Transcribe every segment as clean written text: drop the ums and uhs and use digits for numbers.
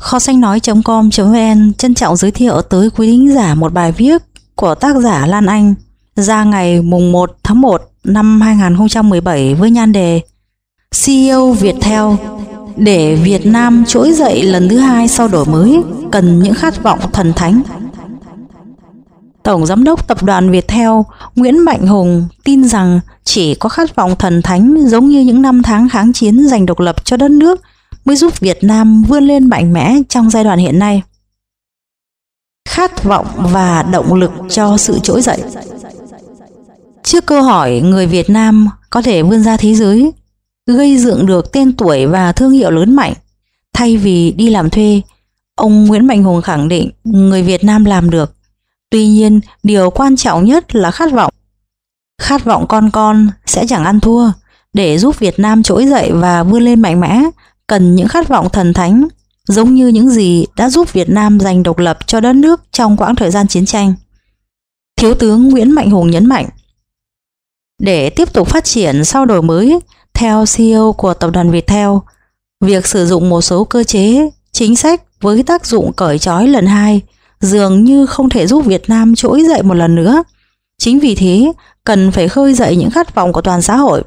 Kho sách nói.com.vn trân trọng giới thiệu tới quý thính giả một bài viết của tác giả Lan Anh ra ngày mùng 1 tháng 1 năm 2017 với nhan đề CEO Viettel để Việt Nam trỗi dậy lần thứ hai sau đổi mới cần những khát vọng thần thánh. Tổng Giám đốc Tập đoàn Viettel Nguyễn Mạnh Hùng tin rằng chỉ có khát vọng thần thánh giống như những năm tháng kháng chiến giành độc lập cho đất nước mới giúp Việt Nam vươn lên mạnh mẽ trong giai đoạn hiện nay. Khát vọng và động lực cho sự trỗi dậy. Trước câu hỏi người Việt Nam có thể vươn ra thế giới, gây dựng được tên tuổi và thương hiệu lớn mạnh thay vì đi làm thuê, ông Nguyễn Mạnh Hùng khẳng định người Việt Nam làm được. Tuy nhiên, điều quan trọng nhất là khát vọng. Khát vọng con sẽ chẳng ăn thua. Để giúp Việt Nam trỗi dậy và vươn lên mạnh mẽ, cần những khát vọng thần thánh, giống như những gì đã giúp Việt Nam giành độc lập cho đất nước trong quãng thời gian chiến tranh. Thiếu tướng Nguyễn Mạnh Hùng nhấn mạnh, để tiếp tục phát triển sau đổi mới, theo CEO của Tập đoàn Viettel, việc sử dụng một số cơ chế, chính sách với tác dụng cởi trói lần hai dường như không thể giúp Việt Nam trỗi dậy một lần nữa. Chính vì thế, cần phải khơi dậy những khát vọng của toàn xã hội.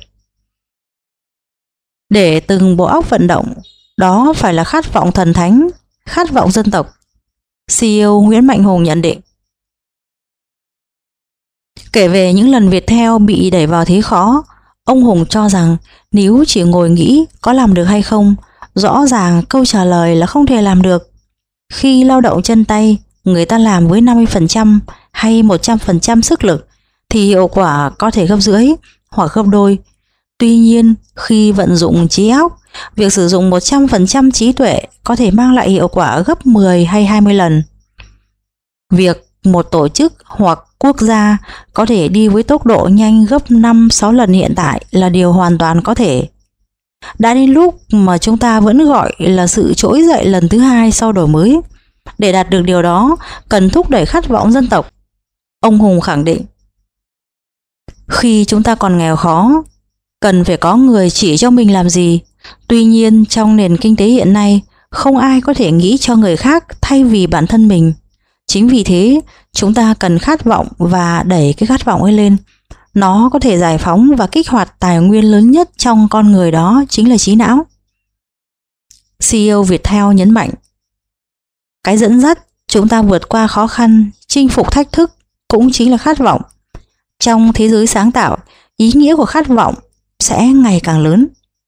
Để từng bộ óc vận động, đó phải là khát vọng thần thánh, khát vọng dân tộc. CEO Nguyễn Mạnh Hùng nhận định. Kể về những lần Viettel bị đẩy vào thế khó, ông Hùng cho rằng nếu chỉ ngồi nghĩ có làm được hay không, rõ ràng câu trả lời là không thể làm được. Khi lao động chân tay, người ta làm với 50% hay 100% sức lực thì hiệu quả có thể gấp rưỡi hoặc gấp đôi. Tuy nhiên, khi vận dụng trí óc, việc sử dụng 100% trí tuệ có thể mang lại hiệu quả gấp 10 hay 20 lần. Việc một tổ chức hoặc quốc gia có thể đi với tốc độ nhanh gấp 5-6 lần hiện tại là điều hoàn toàn có thể. Đã đến lúc mà chúng ta vẫn gọi là sự trỗi dậy lần thứ hai sau đổi mới. Để đạt được điều đó, cần thúc đẩy khát vọng dân tộc. Ông Hùng khẳng định, khi chúng ta còn nghèo khó, cần phải có người chỉ cho mình làm gì. Tuy nhiên, trong nền kinh tế hiện nay, không ai có thể nghĩ cho người khác thay vì bản thân mình. Chính vì thế, chúng ta cần khát vọng và đẩy cái khát vọng ấy lên. Nó có thể giải phóng và kích hoạt tài nguyên lớn nhất trong con người, đó chính là trí não. CEO Viettel nhấn mạnh, cái dẫn dắt chúng ta vượt qua khó khăn, chinh phục thách thức cũng chính là khát vọng. Trong thế giới sáng tạo, ý nghĩa của khát vọng sẽ ngày càng lớn.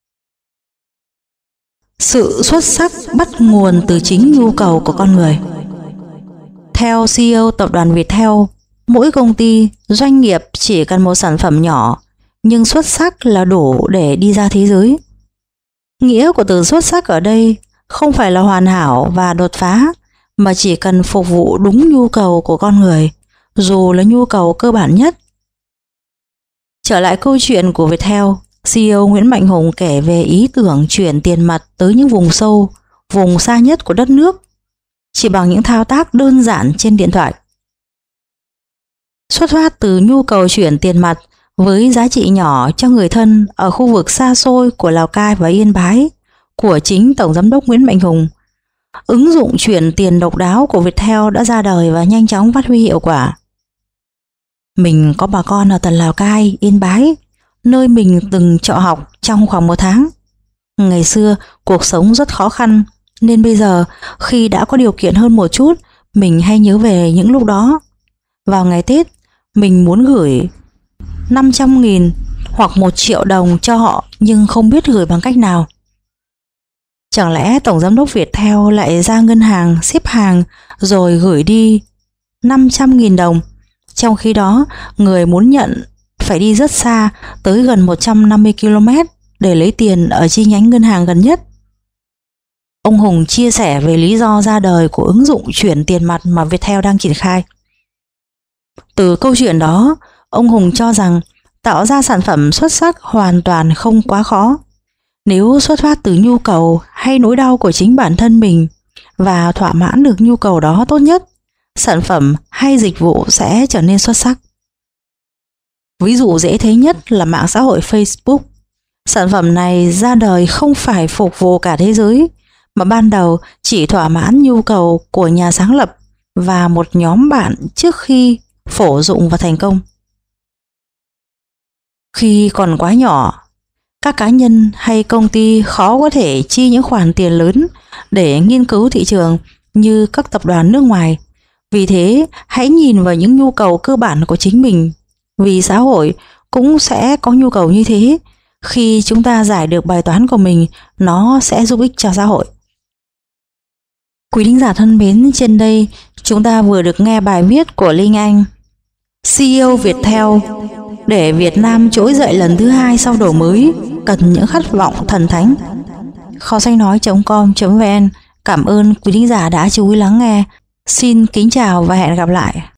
Sự xuất sắc bắt nguồn từ chính nhu cầu của con người. Theo CEO Tập đoàn Viettel, mỗi công ty, doanh nghiệp chỉ cần một sản phẩm nhỏ, nhưng xuất sắc là đủ để đi ra thế giới. Nghĩa của từ xuất sắc ở đây không phải là hoàn hảo và đột phá, mà chỉ cần phục vụ đúng nhu cầu của con người, dù là nhu cầu cơ bản nhất. Trở lại câu chuyện của Viettel, CEO Nguyễn Mạnh Hùng kể về ý tưởng chuyển tiền mặt tới những vùng sâu, vùng xa nhất của đất nước, chỉ bằng những thao tác đơn giản trên điện thoại. Xuất phát từ nhu cầu chuyển tiền mặt với giá trị nhỏ cho người thân ở khu vực xa xôi của Lào Cai và Yên Bái của chính Tổng Giám đốc Nguyễn Mạnh Hùng, ứng dụng chuyển tiền độc đáo của Viettel đã ra đời và nhanh chóng phát huy hiệu quả. Mình có bà con ở tận Lào Cai, Yên Bái, nơi mình từng trọ học trong khoảng 1 tháng. Ngày xưa cuộc sống rất khó khăn, nên bây giờ khi đã có điều kiện hơn một chút, mình hay nhớ về những lúc đó. Vào ngày Tết, mình muốn gửi 500.000 hoặc 1 triệu đồng cho họ nhưng không biết gửi bằng cách nào. Chẳng lẽ Tổng Giám đốc Viettel lại ra ngân hàng xếp hàng rồi gửi đi 500.000 đồng, trong khi đó người muốn nhận phải đi rất xa, tới gần 150 km để lấy tiền ở chi nhánh ngân hàng gần nhất. Ông Hùng chia sẻ về lý do ra đời của ứng dụng chuyển tiền mặt mà Viettel đang triển khai. Từ câu chuyện đó, ông Hùng cho rằng tạo ra sản phẩm xuất sắc hoàn toàn không quá khó. Nếu xuất phát từ nhu cầu hay nỗi đau của chính bản thân mình và thỏa mãn được nhu cầu đó tốt nhất, sản phẩm hay dịch vụ sẽ trở nên xuất sắc. Ví dụ dễ thấy nhất là mạng xã hội Facebook. Sản phẩm này ra đời không phải phục vụ cả thế giới, mà ban đầu chỉ thỏa mãn nhu cầu của nhà sáng lập và một nhóm bạn trước khi phổ dụng và thành công. Khi còn quá nhỏ, các cá nhân hay công ty khó có thể chi những khoản tiền lớn để nghiên cứu thị trường như các tập đoàn nước ngoài. Vì thế, hãy nhìn vào những nhu cầu cơ bản của chính mình, vì xã hội cũng sẽ có nhu cầu như thế. Khi chúng ta giải được bài toán của mình, nó sẽ giúp ích cho xã hội. Quý thính giả thân mến, trên đây chúng ta vừa được nghe bài viết của Linh Anh, CEO Viettel. Để Việt Nam trỗi dậy lần thứ hai sau đổi mới, cần những khát vọng thần thánh. Kho sách nói.com.vn. Cảm ơn quý thính giả đã chú ý lắng nghe. Xin kính chào và hẹn gặp lại.